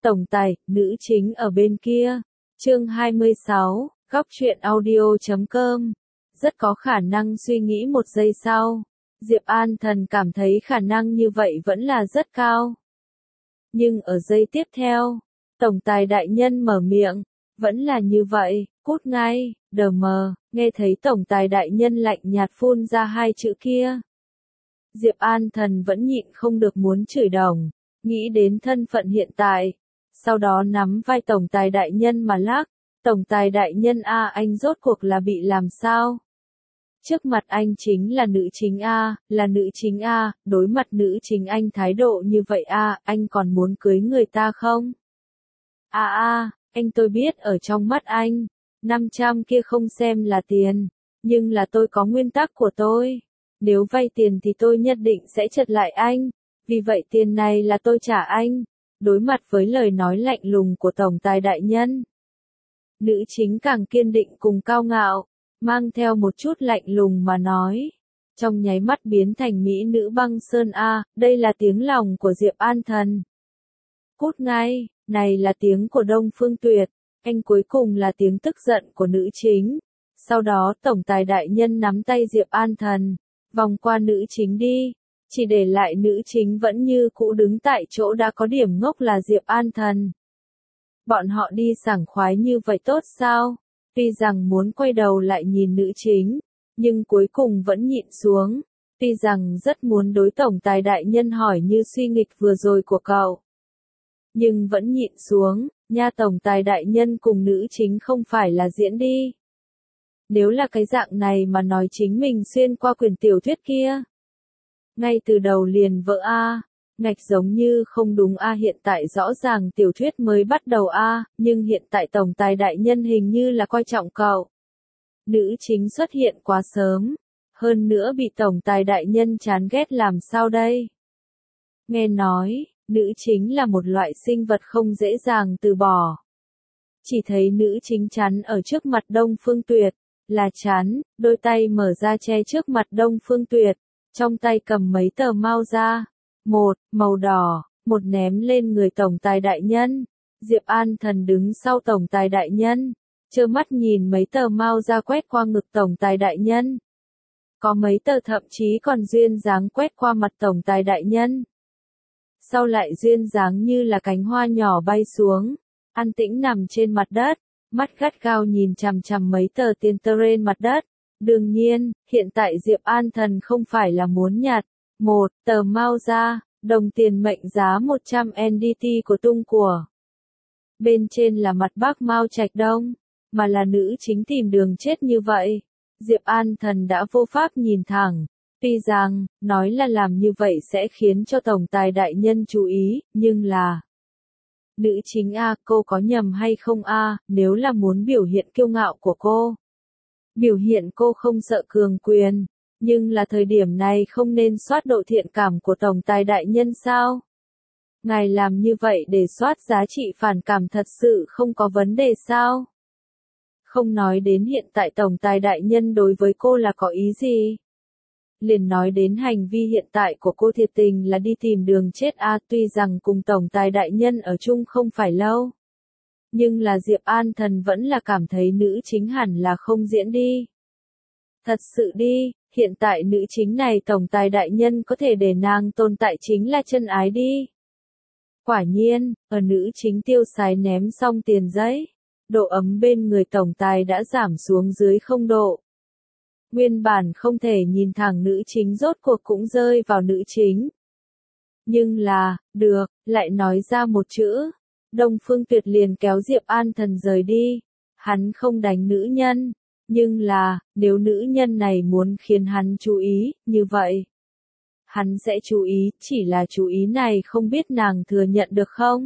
Tổng tài, nữ chính ở bên kia. Chương 26, góc truyện audio.com. Rất có khả năng suy nghĩ một giây sau. Diệp An Thần cảm thấy khả năng như vậy vẫn là rất cao. Nhưng ở giây tiếp theo, Tổng tài đại nhân mở miệng, vẫn là như vậy, cút ngay, đờ mờ, nghe thấy Tổng tài đại nhân lạnh nhạt phun ra hai chữ kia. Diệp An Thần vẫn nhịn không được muốn chửi đồng, nghĩ đến thân phận hiện tại, sau đó nắm vai Tổng tài đại nhân mà lắc, Tổng tài đại nhân a, anh rốt cuộc là bị làm sao? Trước mặt anh chính là nữ chính a, là nữ chính a, đối mặt nữ chính anh thái độ như vậy a, anh còn muốn cưới người ta không? Anh tôi biết ở trong mắt anh, 500 kia không xem là tiền, nhưng là tôi có nguyên tắc của tôi. Nếu vay tiền thì tôi nhất định sẽ trật lại anh, vì vậy tiền này là tôi trả anh. Đối mặt với lời nói lạnh lùng của Tổng tài đại nhân, nữ chính càng kiên định cùng cao ngạo, mang theo một chút lạnh lùng mà nói. Trong nháy mắt biến thành mỹ nữ băng sơn a, đây là tiếng lòng của Diệp An Thần. Cút ngay, này là tiếng của Đông Phương Tuyệt, anh cuối cùng là tiếng tức giận của nữ chính. Sau đó Tổng tài đại nhân nắm tay Diệp An Thần, vòng qua nữ chính đi, chỉ để lại nữ chính vẫn như cũ đứng tại chỗ đã có điểm ngốc là Diệp An Thần. Bọn họ đi sảng khoái như vậy tốt sao? Tuy rằng muốn quay đầu lại nhìn nữ chính, nhưng cuối cùng vẫn nhịn xuống. Tuy rằng rất muốn đối Tổng tài đại nhân hỏi như suy nghịch vừa rồi của cậu, nhưng vẫn nhịn xuống, nha, Tổng tài đại nhân cùng nữ chính không phải là diễn đi. Nếu là cái dạng này mà nói chính mình xuyên qua quyển tiểu thuyết kia, ngay từ đầu liền vỡ a, ngạch giống như không đúng a, hiện tại rõ ràng tiểu thuyết mới bắt đầu a, nhưng hiện tại Tổng tài đại nhân hình như là coi trọng cậu. Nữ chính xuất hiện quá sớm, hơn nữa bị Tổng tài đại nhân chán ghét làm sao đây? Nghe nói, nữ chính là một loại sinh vật không dễ dàng từ bỏ. Chỉ thấy nữ chính chắn ở trước mặt Đông Phương Tuyệt, là chắn, đôi tay mở ra che trước mặt Đông Phương Tuyệt, trong tay cầm mấy tờ mao ra, một, màu đỏ, một ném lên người Tổng tài đại nhân. Diệp An Thần đứng sau Tổng tài đại nhân, trơ mắt nhìn mấy tờ mao ra quét qua ngực Tổng tài đại nhân. Có mấy tờ thậm chí còn duyên dáng quét qua mặt Tổng tài đại nhân. Sau lại duyên dáng như là cánh hoa nhỏ bay xuống, an tĩnh nằm trên mặt đất, mắt gắt gao nhìn chằm chằm mấy tờ tiền trên mặt đất. Đương nhiên, hiện tại Diệp An Thần không phải là muốn nhặt một tờ mao ra, đồng tiền mệnh giá 100 NDT của tung của. Bên trên là mặt bác Mao Trạch Đông, mà là nữ chính tìm đường chết như vậy. Diệp An Thần đã vô pháp nhìn thẳng. Tuy rằng, nói là làm như vậy sẽ khiến cho Tổng tài đại nhân chú ý, nhưng là... Nữ chính a, cô có nhầm hay không a, nếu là muốn biểu hiện kiêu ngạo của cô, biểu hiện cô không sợ cường quyền, nhưng là thời điểm này không nên soát độ thiện cảm của Tổng tài đại nhân sao? Ngài làm như vậy để soát giá trị phản cảm thật sự không có vấn đề sao? Không nói đến hiện tại Tổng tài đại nhân đối với cô là có ý gì? Liền nói đến hành vi hiện tại của cô thiệt tình là đi tìm đường chết a, tuy rằng cùng Tổng tài đại nhân ở chung không phải lâu. Nhưng là Diệp An Thần vẫn là cảm thấy nữ chính hẳn là không diễn đi. Thật sự đi, hiện tại nữ chính này Tổng tài đại nhân có thể để nàng tồn tại chính là chân ái đi. Quả nhiên, ở nữ chính tiêu xài ném xong tiền giấy, độ ấm bên người Tổng tài đã giảm xuống dưới 0 độ. Nguyên bản không thể nhìn thẳng nữ chính rốt cuộc cũng rơi vào nữ chính. Nhưng là, được, lại nói ra một chữ. Đông Phương Tuyệt liền kéo Diệp An Thần rời đi. Hắn không đánh nữ nhân. Nhưng là, nếu nữ nhân này muốn khiến hắn chú ý, như vậy, hắn sẽ chú ý, chỉ là chú ý này không biết nàng thừa nhận được không?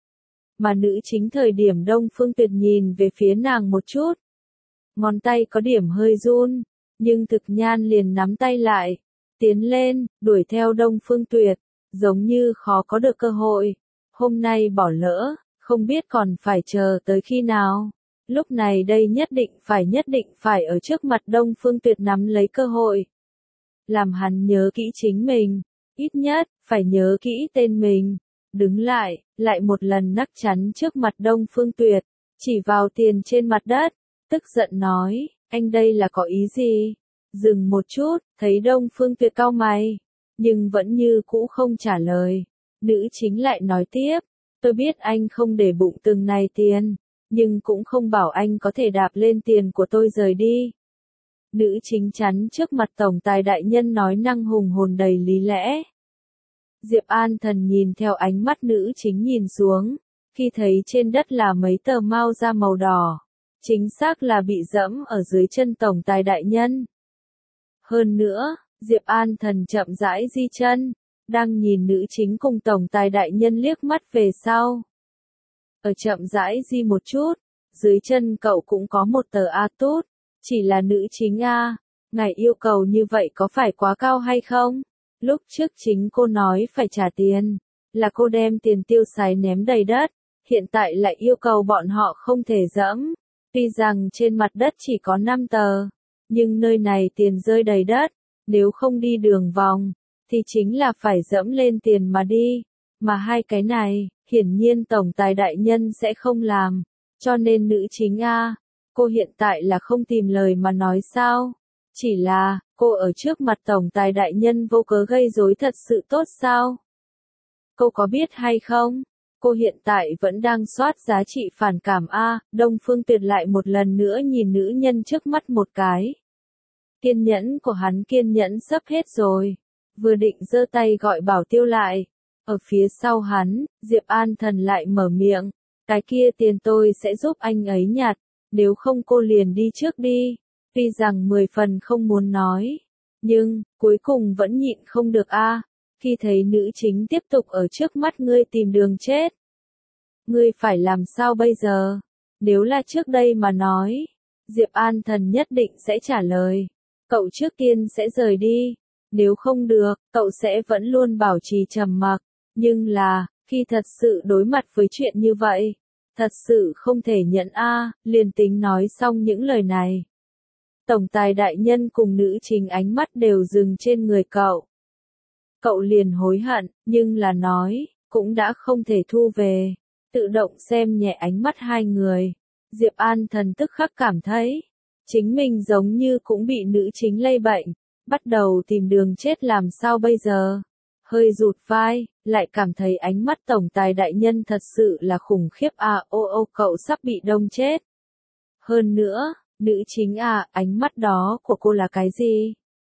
Mà nữ chính thời điểm Đông Phương Tuyệt nhìn về phía nàng một chút. Ngón tay có điểm hơi run, nhưng Thực Nhan liền nắm tay lại, tiến lên, đuổi theo Đông Phương Tuyệt, giống như khó có được cơ hội. Hôm nay bỏ lỡ, không biết còn phải chờ tới khi nào. Lúc này đây nhất định phải ở trước mặt Đông Phương Tuyệt nắm lấy cơ hội. Làm hắn nhớ kỹ chính mình, ít nhất, phải nhớ kỹ tên mình. đứng lại một lần nắc chắn trước mặt Đông Phương Tuyệt, chỉ vào tiền trên mặt đất, tức giận nói, anh đây là có ý gì? Dừng một chút, thấy Đông Phương Tuyệt cau mày, nhưng vẫn như cũ không trả lời. Nữ chính lại nói tiếp, tôi biết anh không để bụng từng này tiền, nhưng cũng không bảo anh có thể đạp lên tiền của tôi rời đi. Nữ chính chắn trước mặt tổng tài đại nhân nói năng hùng hồn đầy lý lẽ. Diệp An Thần nhìn theo ánh mắt nữ chính nhìn xuống, khi thấy trên đất là mấy tờ mao da màu đỏ, chính xác là bị dẫm ở dưới chân tổng tài đại nhân. Hơn nữa, Diệp An Thần chậm rãi di chân, đang nhìn nữ chính cùng tổng tài đại nhân liếc mắt về sau. Ở chậm rãi di một chút, dưới chân cậu cũng có một tờ A tốt, chỉ là nữ chính A, ngài yêu cầu như vậy có phải quá cao hay không? Lúc trước chính cô nói phải trả tiền, là cô đem tiền tiêu xài ném đầy đất, hiện tại lại yêu cầu bọn họ không thể dẫm. Tuy rằng trên mặt đất chỉ có 5 tờ, nhưng nơi này tiền rơi đầy đất, nếu không đi đường vòng, thì chính là phải dẫm lên tiền mà đi. Mà hai cái này, hiển nhiên tổng tài đại nhân sẽ không làm, cho nên nữ chính A, cô hiện tại là không tìm lời mà nói sao? Chỉ là, cô ở trước mặt tổng tài đại nhân vô cớ gây rối thật sự tốt sao? Cô có biết hay không? Cô hiện tại vẫn đang soát giá trị phản cảm A, Đông Phương Tuyệt lại một lần nữa nhìn nữ nhân trước mắt một cái. Kiên nhẫn của hắn kiên nhẫn sắp hết rồi, vừa định giơ tay gọi Bảo Tiêu lại. Ở phía sau hắn, Diệp An Thần lại mở miệng, cái kia tiền tôi sẽ giúp anh ấy nhặt, nếu không cô liền đi trước đi. Tuy rằng 10 phần không muốn nói, nhưng, cuối cùng vẫn nhịn không được A, khi thấy nữ chính tiếp tục ở trước mắt ngươi tìm đường chết. Ngươi phải làm sao bây giờ? Nếu là trước đây mà nói, Diệp An Thần nhất định sẽ trả lời, cậu trước tiên sẽ rời đi, nếu không được, cậu sẽ vẫn luôn bảo trì trầm mặc, nhưng là, khi thật sự đối mặt với chuyện như vậy, thật sự không thể nhận A, liền tính nói xong những lời này. Tổng tài đại nhân cùng nữ chính ánh mắt đều dừng trên người cậu. Cậu liền hối hận, nhưng là nói, cũng đã không thể thu về. Tự động xem nhẹ ánh mắt hai người. Diệp An Thần tức khắc cảm thấy, chính mình giống như cũng bị nữ chính lây bệnh, bắt đầu tìm đường chết làm sao bây giờ. Hơi rụt vai, lại cảm thấy ánh mắt tổng tài đại nhân thật sự là khủng khiếp à, ô cậu sắp bị đông chết. Hơn nữa, nữ chính à, ánh mắt đó của cô là cái gì?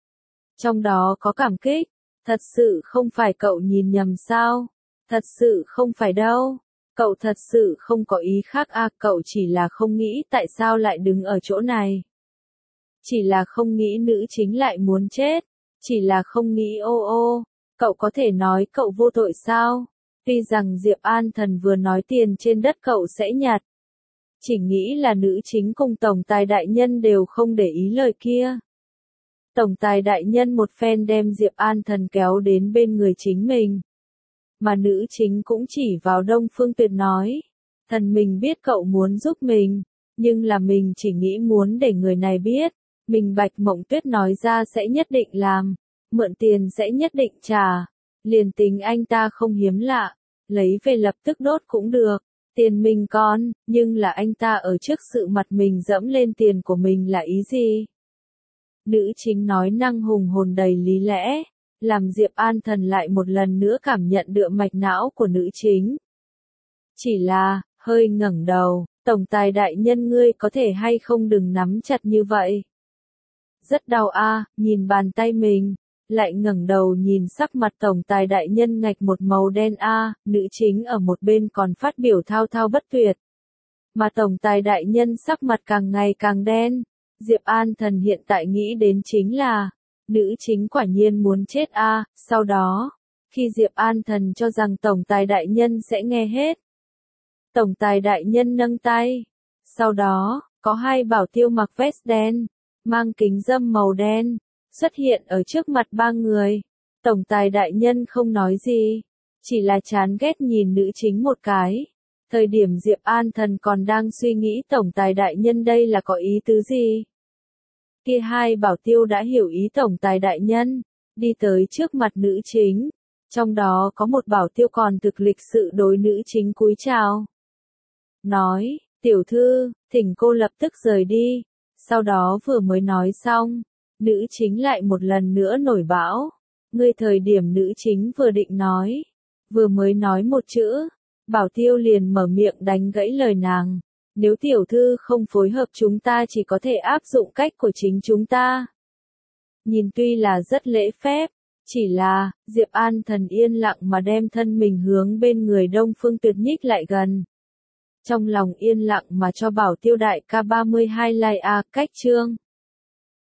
Trong đó có cảm kích, thật sự không phải cậu nhìn nhầm sao? Thật sự không phải đâu. Cậu thật sự không có ý khác à, cậu chỉ là không nghĩ tại sao lại đứng ở chỗ này. Chỉ là không nghĩ nữ chính lại muốn chết. Chỉ là không nghĩ ô, cậu có thể nói cậu vô tội sao? Tuy rằng Diệp An Thần vừa nói tiền trên đất cậu sẽ nhặt. Chỉ nghĩ là nữ chính cùng tổng tài đại nhân đều không để ý lời kia. Tổng tài đại nhân một phen đem Diệp An Thần kéo đến bên người chính mình. Mà nữ chính cũng chỉ vào Đông Phương Tuyệt nói. Thần mình biết cậu muốn giúp mình, nhưng là mình chỉ nghĩ muốn để người này biết. Mình Bạch Mộng Tuyết nói ra sẽ nhất định làm, mượn tiền sẽ nhất định trả. Liền tính anh ta không hiếm lạ, lấy về lập tức đốt cũng được. Tiền mình còn, nhưng là anh ta ở trước sự mặt mình dẫm lên tiền của mình là ý gì? Nữ chính nói năng hùng hồn đầy lý lẽ, làm Diệp An Thần lại một lần nữa cảm nhận được mạch não của nữ chính. Chỉ là, hơi ngẩng đầu, tổng tài đại nhân ngươi có thể hay không đừng nắm chặt như vậy. Rất đau a, nhìn bàn tay mình, lại ngẩng đầu nhìn sắc mặt tổng tài đại nhân ngạch một màu đen a, nữ chính ở một bên còn phát biểu thao thao bất tuyệt. Mà tổng tài đại nhân sắc mặt càng ngày càng đen, Diệp An Thần hiện tại nghĩ đến chính là, nữ chính quả nhiên muốn chết a, sau đó, khi Diệp An Thần cho rằng tổng tài đại nhân sẽ nghe hết. Tổng tài đại nhân nâng tay, sau đó, có hai bảo tiêu mặc vest đen, mang kính râm màu đen, xuất hiện ở trước mặt ba người. Tổng tài đại nhân không nói gì, chỉ là chán ghét nhìn nữ chính một cái. Thời điểm Diệp An Thần còn đang suy nghĩ tổng tài đại nhân đây là có ý tứ gì. Kia hai bảo tiêu đã hiểu ý tổng tài đại nhân, đi tới trước mặt nữ chính, Trong đó có một Bảo Tiêu còn thực lịch sự đối nữ chính cúi chào. Nói, tiểu thư, thỉnh cô lập tức rời đi. Sau đó vừa mới nói xong, nữ chính lại một lần nữa nổi bão. Ngươi thời điểm nữ chính vừa định nói, vừa mới nói một chữ, Bảo Tiêu liền mở miệng đánh gãy lời nàng. Nếu tiểu thư không phối hợp chúng ta chỉ có thể áp dụng cách của chính chúng ta. Nhìn tuy là rất lễ phép, chỉ là, Diệp An Thần yên lặng mà đem thân mình hướng bên người Đông Phương Tuyệt nhích lại gần. Trong lòng yên lặng mà cho Bảo Tiêu đại ca 32 like a cách chương.